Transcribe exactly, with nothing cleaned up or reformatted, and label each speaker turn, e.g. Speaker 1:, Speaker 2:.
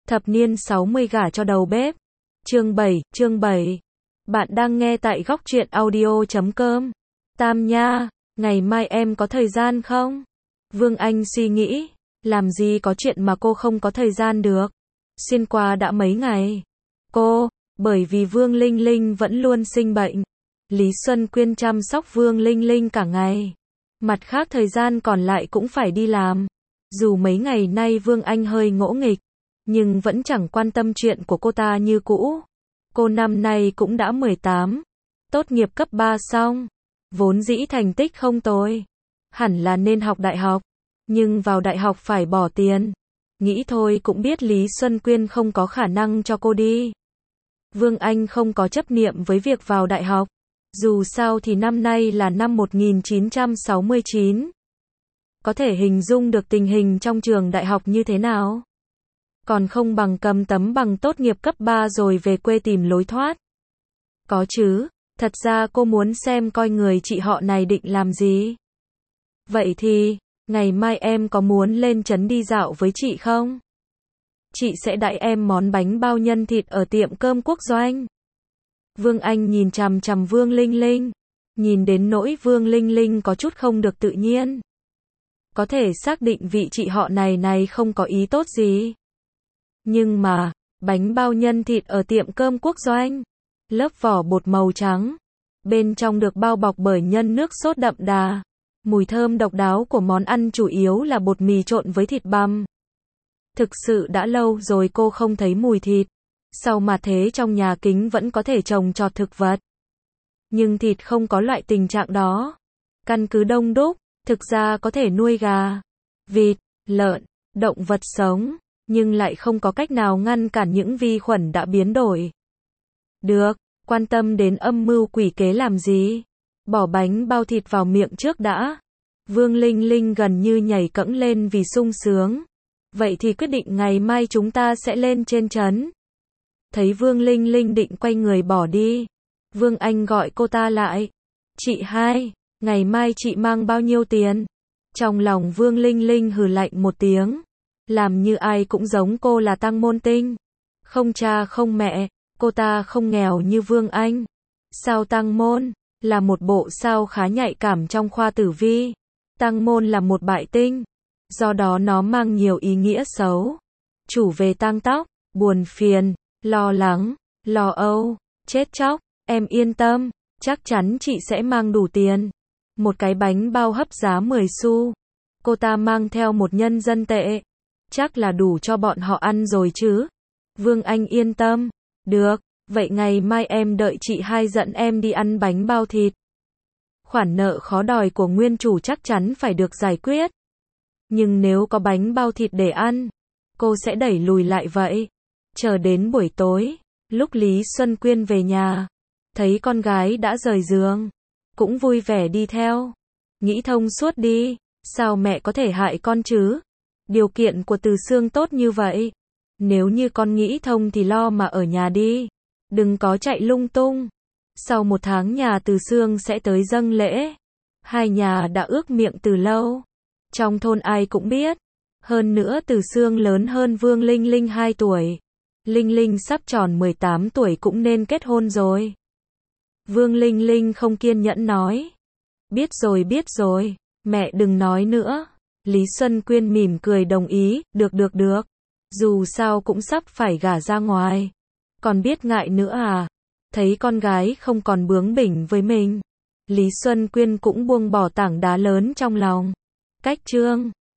Speaker 1: Thập niên sáu mươi gả cho đầu bếp. Chương bảy, chương bảy. Bạn đang nghe tại góc truyện audio chấm com. Tam nha, ngày mai em có thời gian không? Vương Anh suy nghĩ, làm gì có chuyện mà cô không có thời gian được. Xuyên qua đã mấy ngày. Cô, bởi vì Vương Linh Linh vẫn luôn sinh bệnh. Lý Xuân Quyên chăm sóc Vương Linh Linh cả ngày. Mặt khác thời gian còn lại cũng phải đi làm. Dù mấy ngày nay Vương Anh hơi ngỗ nghịch, nhưng vẫn chẳng quan tâm chuyện của cô ta như cũ. Cô năm nay cũng đã mười tám, tốt nghiệp cấp ba xong, vốn dĩ thành tích không tồi, hẳn là nên học đại học, nhưng vào đại học phải bỏ tiền. Nghĩ thôi cũng biết Lý Xuân Quyên không có khả năng cho cô đi. Vương Anh không có chấp niệm với việc vào đại học, dù sao thì năm nay là năm một nghìn chín trăm sáu mươi chín. Có thể hình dung được tình hình trong trường đại học như thế nào? Còn không bằng cầm tấm bằng tốt nghiệp cấp ba rồi về quê tìm lối thoát. Có chứ, thật ra cô muốn xem coi người chị họ này định làm gì. Vậy thì, ngày mai em có muốn lên trấn đi dạo với chị không? Chị sẽ đãi em món bánh bao nhân thịt ở tiệm cơm Quốc Doanh. Vương Anh nhìn chằm chằm Vương Linh Linh, nhìn đến nỗi Vương Linh Linh có chút không được tự nhiên. Có thể xác định vị chị họ này này không có ý tốt gì. Nhưng mà, bánh bao nhân thịt ở tiệm cơm Quốc Doanh, lớp vỏ bột màu trắng, bên trong được bao bọc bởi nhân nước sốt đậm đà. Mùi thơm độc đáo của món ăn chủ yếu là bột mì trộn với thịt băm. Thực sự đã lâu rồi cô không thấy mùi thịt. Sau mà thế trong nhà kính vẫn có thể trồng trọt thực vật. Nhưng thịt không có loại tình trạng đó. Căn cứ đông đúc, thực ra có thể nuôi gà, vịt, lợn, động vật sống, nhưng lại không có cách nào ngăn cản những vi khuẩn đã biến đổi. Được, quan tâm đến âm mưu quỷ kế làm gì? Bỏ bánh bao thịt vào miệng trước đã. Vương Linh Linh gần như nhảy cẫng lên vì sung sướng. Vậy thì quyết định ngày mai chúng ta sẽ lên trên trấn. Thấy Vương Linh Linh định quay người bỏ đi, Vương Anh gọi cô ta lại. Chị hai, ngày mai chị mang bao nhiêu tiền? Trong lòng Vương Linh Linh hừ lạnh một tiếng. Làm như ai cũng giống cô là tăng môn tinh. Không cha không mẹ, cô ta không nghèo như Vương Anh. Sao tăng môn? Là một bộ sao khá nhạy cảm trong khoa tử vi. Tăng môn là một bại tinh, do đó nó mang nhiều ý nghĩa xấu. Chủ về tăng tóc, buồn phiền, lo lắng, lo âu, chết chóc. Em yên tâm, chắc chắn chị sẽ mang đủ tiền. Một cái bánh bao hấp giá mười xu. Cô ta mang theo một nhân dân tệ. Chắc là đủ cho bọn họ ăn rồi chứ. Vương Anh yên tâm. Được, vậy ngày mai em đợi chị hai dẫn em đi ăn bánh bao thịt. Khoản nợ khó đòi của nguyên chủ chắc chắn phải được giải quyết. Nhưng nếu có bánh bao thịt để ăn, cô sẽ đẩy lùi lại vậy. Chờ đến buổi tối, lúc Lý Xuân Quyên về nhà, thấy con gái đã rời giường, cũng vui vẻ đi theo. Nghĩ thông suốt đi, sao mẹ có thể hại con chứ? Điều kiện của Từ Sương tốt như vậy. Nếu như con nghĩ thông thì lo mà ở nhà đi. Đừng có chạy lung tung. Sau một tháng nhà Từ Sương sẽ tới dâng lễ. Hai nhà đã ước miệng từ lâu. Trong thôn ai cũng biết. Hơn nữa Từ Sương lớn hơn Vương Linh Linh hai tuổi. Linh Linh sắp tròn mười tám tuổi cũng nên kết hôn rồi. Vương Linh Linh không kiên nhẫn nói. Biết rồi biết rồi, mẹ đừng nói nữa. Lý Xuân Quyên mỉm cười đồng ý, được được được. Dù sao cũng sắp phải gả ra ngoài. Còn biết ngại nữa à? Thấy con gái không còn bướng bỉnh với mình, Lý Xuân Quyên cũng buông bỏ tảng đá lớn trong lòng. Cách chương